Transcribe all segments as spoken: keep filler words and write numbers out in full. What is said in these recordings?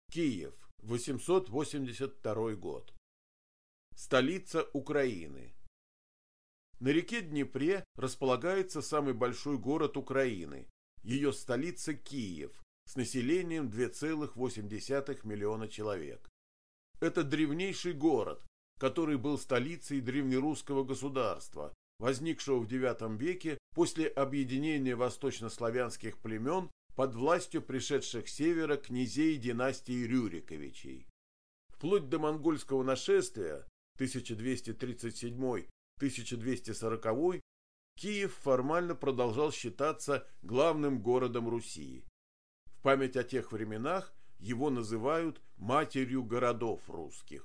Киев, восемьсот восемьдесят второй год. Столица Украины. На реке Днепре располагается самый большой город Украины, ее столица Киев, с населением два целых восемь десятых миллиона человек. Это древнейший город, который был столицей древнерусского государства, возникшего в девятом веке после объединения восточнославянских племен под властью пришедших с севера князей династии Рюриковичей. Вплоть до монгольского нашествия тысяча двести тридцать седьмой — тысяча двести сороковой Киев формально продолжал считаться главным городом Руси. В память о тех временах его называют матерью городов русских.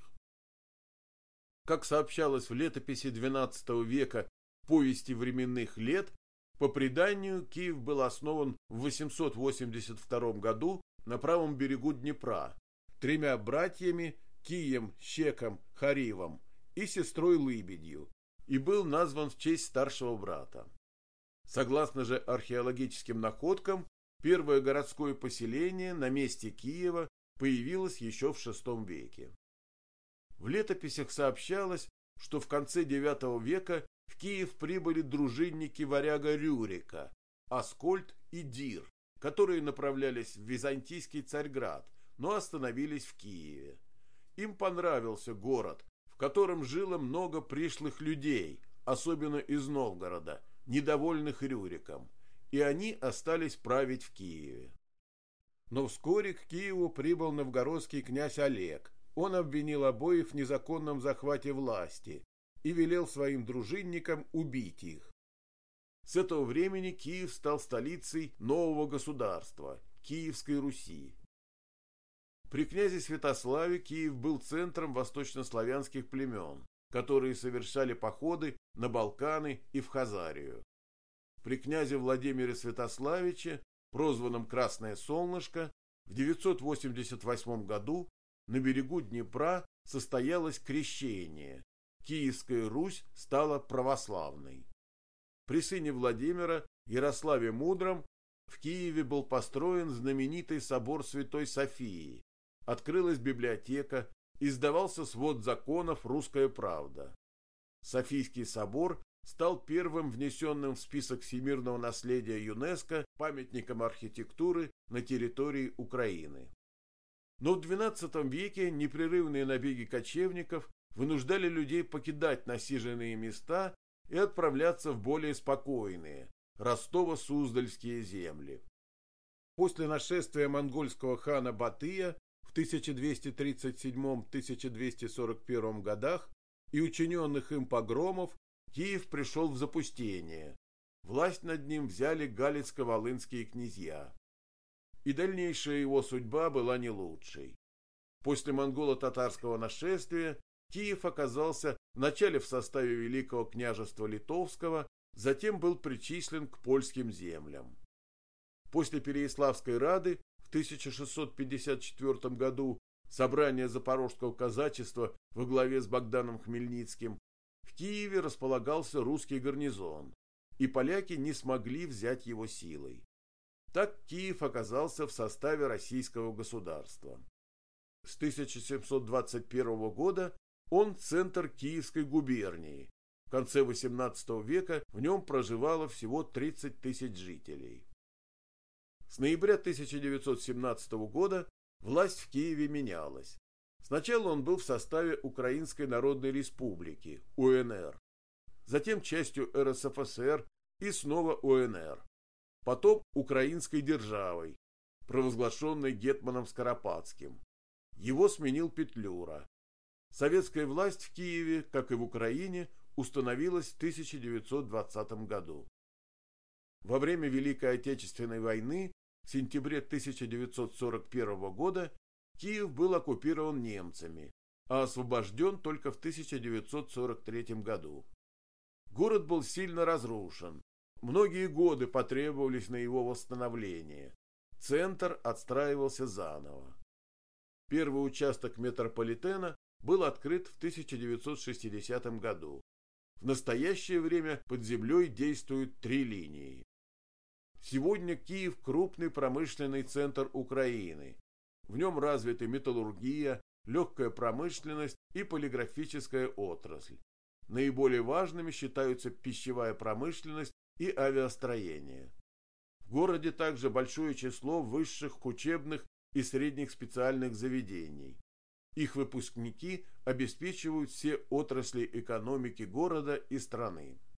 Как сообщалось в летописи двенадцатого века «Повести временных лет», по преданию, Киев был основан в восемьсот восемьдесят втором году на правом берегу Днепра тремя братьями Кием, Щеком, Харивом и сестрой Лыбедью и был назван в честь старшего брата. Согласно же археологическим находкам, первое городское поселение на месте Киева появилось еще в шестом веке. В летописях сообщалось, что в конце девятого века в Киев прибыли дружинники варяга Рюрика, Аскольд и Дир, которые направлялись в византийский Царьград, но остановились в Киеве. Им понравился город, в котором жило много пришлых людей, особенно из Новгорода, недовольных Рюриком, и они остались править в Киеве. Но вскоре к Киеву прибыл новгородский князь Олег. Он обвинил обоих в незаконном захвате власти и велел своим дружинникам убить их. С этого времени Киев стал столицей нового государства – Киевской Руси. При князе Святославе Киев был центром восточнославянских племен, которые совершали походы на Балканы и в Хазарию. При князе Владимире Святославиче, прозванном Красное Солнышко, в девятьсот восемьдесят восьмом году на берегу Днепра состоялось крещение. Киевская Русь стала православной. При сыне Владимира, Ярославе Мудром, в Киеве был построен знаменитый собор Святой Софии, открылась библиотека, издавался свод законов «Русская правда». Софийский собор стал первым внесенным в список всемирного наследия ЮНЕСКО памятником архитектуры на территории Украины. Но в двенадцатом веке непрерывные набеги кочевников вынуждали людей покидать насиженные места и отправляться в более спокойные Ростово-Суздальские земли. После нашествия монгольского хана Батыя в тысяча двести тридцать седьмом — тысяча двести сорок первом годах и учиненных им погромов Киев пришел в запустение. Власть над ним взяли галицко-волынские князья. И дальнейшая его судьба была не лучшей. После монголо-татарского нашествия Киев оказался вначале в составе Великого княжества Литовского, затем был причислен к польским землям. После Переяславской рады в тысяча шестьсот пятьдесят четвёртом году собрание запорожского казачества во главе с Богданом Хмельницким в Киеве располагался русский гарнизон, и поляки не смогли взять его силой. Так Киев оказался в составе российского государства. С тысяча семьсот двадцать первого года он центр Киевской губернии. В конце восемнадцатого века в нем проживало всего тридцать тысяч жителей. С ноября тысяча девятьсот семнадцатого года власть в Киеве менялась. Сначала он был в составе Украинской Народной Республики, УНР, затем частью РСФСР и снова УНР, потом Украинской державой, провозглашенной гетманом Скоропадским. Его сменил Петлюра. Советская власть в Киеве, как и в Украине, установилась в тысяча девятьсот двадцатом году. Во время Великой Отечественной войны в сентябре тысяча девятьсот сорок первого года Киев был оккупирован немцами, а освобожден только в тысяча девятьсот сорок третьем году. Город был сильно разрушен. Многие годы потребовались на его восстановление. Центр отстраивался заново. Первый участок метрополитена был открыт в тысяча девятьсот шестидесятом году. В настоящее время под землей действуют три линии. Сегодня Киев – крупный промышленный центр Украины. В нем развиты металлургия, легкая промышленность и полиграфическая отрасль. Наиболее важными считаются пищевая промышленность и авиастроение. В городе также большое число высших учебных и средних специальных заведений. Их выпускники обеспечивают все отрасли экономики города и страны.